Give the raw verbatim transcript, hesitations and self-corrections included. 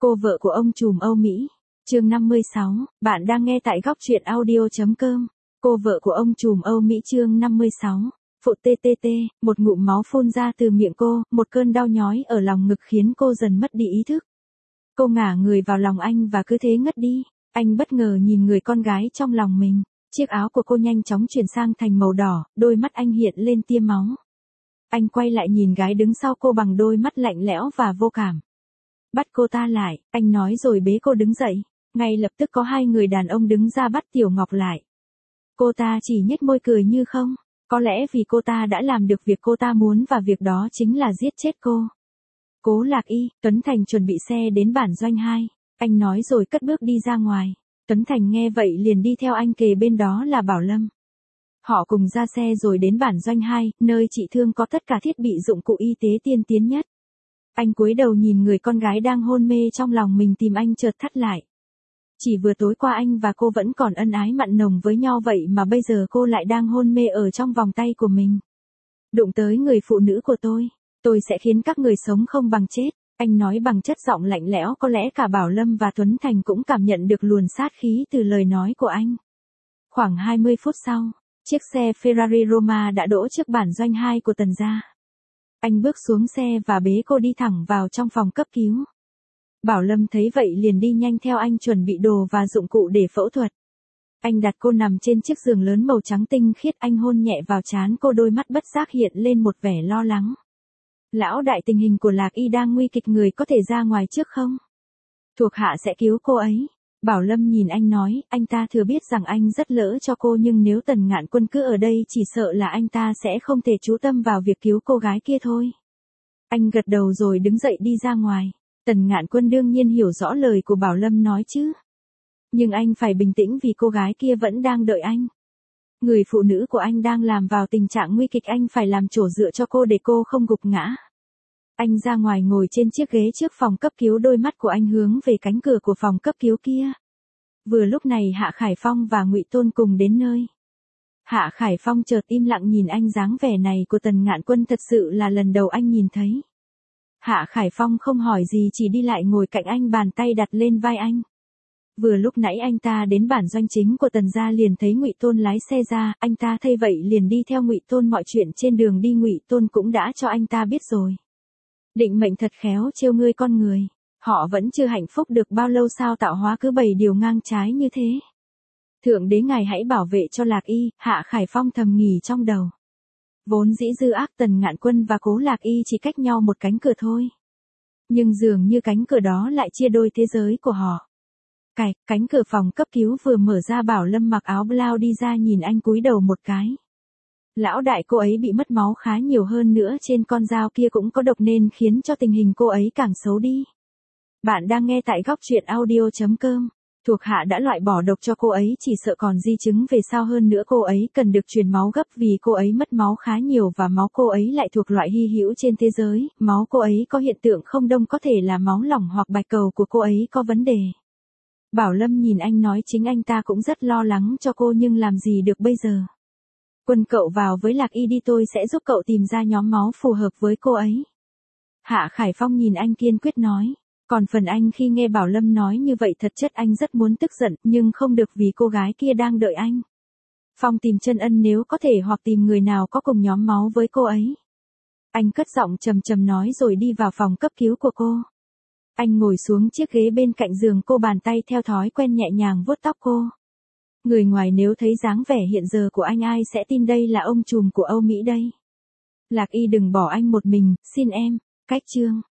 Cô vợ của ông trùm Âu Mỹ. Chương năm mươi sáu, bạn đang nghe tại góc truyện audio.com. Cô vợ của ông trùm Âu Mỹ chương năm mươi sáu. Phụ tê tê tê, một ngụm máu phun ra từ miệng cô, một cơn đau nhói ở lòng ngực khiến cô dần mất đi ý thức. Cô ngả người vào lòng anh và cứ thế ngất đi. Anh bất ngờ nhìn người con gái trong lòng mình. Chiếc áo của cô nhanh chóng chuyển sang thành màu đỏ, đôi mắt anh hiện lên tia máu. Anh quay lại nhìn gái đứng sau cô bằng đôi mắt lạnh lẽo và vô cảm. Bắt cô ta lại, anh nói rồi bế cô đứng dậy. Ngay lập tức có hai người đàn ông đứng ra bắt Tiểu Ngọc lại. Cô ta chỉ nhếch môi cười như không. Có lẽ vì cô ta đã làm được việc cô ta muốn và việc đó chính là giết chết cô. Cố Lạc Y, Tuấn Thành chuẩn bị xe đến bản doanh hai. Anh nói rồi cất bước đi ra ngoài. Tuấn Thành nghe vậy liền đi theo anh, kề bên đó là Bảo Lâm. Họ cùng ra xe rồi đến bản doanh hai, nơi chị thương có tất cả thiết bị dụng cụ y tế tiên tiến nhất. Anh cúi đầu nhìn người con gái đang hôn mê trong lòng mình, tìm anh chợt thắt lại. Chỉ vừa tối qua anh và cô vẫn còn ân ái mặn nồng với nhau, vậy mà bây giờ cô lại đang hôn mê ở trong vòng tay của mình. Đụng tới người phụ nữ của tôi, tôi sẽ khiến các người sống không bằng chết. Anh nói bằng chất giọng lạnh lẽo, có lẽ cả Bảo Lâm và Tuấn Thành cũng cảm nhận được luồn sát khí từ lời nói của anh. Khoảng hai mươi phút sau, chiếc xe Ferrari Roma đã đỗ trước bản doanh hai của Tần gia. Anh bước xuống xe và bế cô đi thẳng vào trong phòng cấp cứu. Bảo Lâm thấy vậy liền đi nhanh theo anh, chuẩn bị đồ và dụng cụ để phẫu thuật. Anh đặt cô nằm trên chiếc giường lớn màu trắng tinh khiết, anh hôn nhẹ vào trán cô, đôi mắt bất giác hiện lên một vẻ lo lắng. Lão đại, tình hình của Lạc Y đang nguy kịch, người có thể ra ngoài trước không? Thuộc hạ sẽ cứu cô ấy. Bảo Lâm nhìn anh nói, anh ta thừa biết rằng anh rất lỡ cho cô, nhưng nếu Tần Ngạn Quân cứ ở đây chỉ sợ là anh ta sẽ không thể chú tâm vào việc cứu cô gái kia thôi. Anh gật đầu rồi đứng dậy đi ra ngoài. Tần Ngạn Quân đương nhiên hiểu rõ lời của Bảo Lâm nói chứ. Nhưng anh phải bình tĩnh vì cô gái kia vẫn đang đợi anh. Người phụ nữ của anh đang làm vào tình trạng nguy kịch, anh phải làm chỗ dựa cho cô để cô không gục ngã. Anh ra ngoài ngồi trên chiếc ghế trước phòng cấp cứu, đôi mắt của anh hướng về cánh cửa của phòng cấp cứu kia. Vừa lúc này Hạ Khải Phong và Ngụy Tôn cùng đến nơi. Hạ Khải Phong chợt im lặng nhìn anh, dáng vẻ này của Tần Ngạn Quân thật sự là lần đầu anh nhìn thấy. Hạ Khải Phong không hỏi gì, chỉ đi lại ngồi cạnh anh, bàn tay đặt lên vai anh. Vừa lúc nãy anh ta đến bản doanh chính của Tần gia liền thấy Ngụy Tôn lái xe ra, anh ta thấy vậy liền đi theo Ngụy Tôn, mọi chuyện trên đường đi Ngụy Tôn cũng đã cho anh ta biết rồi. Định mệnh thật khéo trêu ngươi con người, họ vẫn chưa hạnh phúc được bao lâu sao tạo hóa cứ bày điều ngang trái như thế. Thượng đế ngài hãy bảo vệ cho Lạc Y, Hạ Khải Phong thầm nghỉ trong đầu. Vốn dĩ dư ác Tần Ngạn Quân và Cố Lạc Y chỉ cách nhau một cánh cửa thôi. Nhưng dường như cánh cửa đó lại chia đôi thế giới của họ. Cạch, cánh cửa phòng cấp cứu vừa mở ra, Bảo Lâm mặc áo blau đi ra, nhìn anh cúi đầu một cái. Lão đại, cô ấy bị mất máu khá nhiều, hơn nữa trên con dao kia cũng có độc nên khiến cho tình hình cô ấy càng xấu đi. Bạn đang nghe tại góc truyện audio.com. Thuộc hạ đã loại bỏ độc cho cô ấy, chỉ sợ còn di chứng về sau, hơn nữa cô ấy cần được truyền máu gấp vì cô ấy mất máu khá nhiều và máu cô ấy lại thuộc loại hy hữu trên thế giới, máu cô ấy có hiện tượng không đông, có thể là máu lỏng hoặc bạch cầu của cô ấy có vấn đề. Bảo Lâm nhìn anh nói, chính anh ta cũng rất lo lắng cho cô nhưng làm gì được bây giờ. Quân, cậu vào với Lạc Y đi, tôi sẽ giúp cậu tìm ra nhóm máu phù hợp với cô ấy. Hạ Khải Phong nhìn anh kiên quyết nói. Còn phần anh khi nghe Bảo Lâm nói như vậy, thật chất anh rất muốn tức giận, nhưng không được vì cô gái kia đang đợi anh. Phong tìm Chân Ân nếu có thể, hoặc tìm người nào có cùng nhóm máu với cô ấy. Anh cất giọng trầm trầm nói rồi đi vào phòng cấp cứu của cô. Anh ngồi xuống chiếc ghế bên cạnh giường cô, bàn tay theo thói quen nhẹ nhàng vuốt tóc cô. Người ngoài nếu thấy dáng vẻ hiện giờ của anh, ai sẽ tin đây là ông trùm của Âu Mỹ đây. Lạc Y đừng bỏ anh một mình, xin em. Cách chương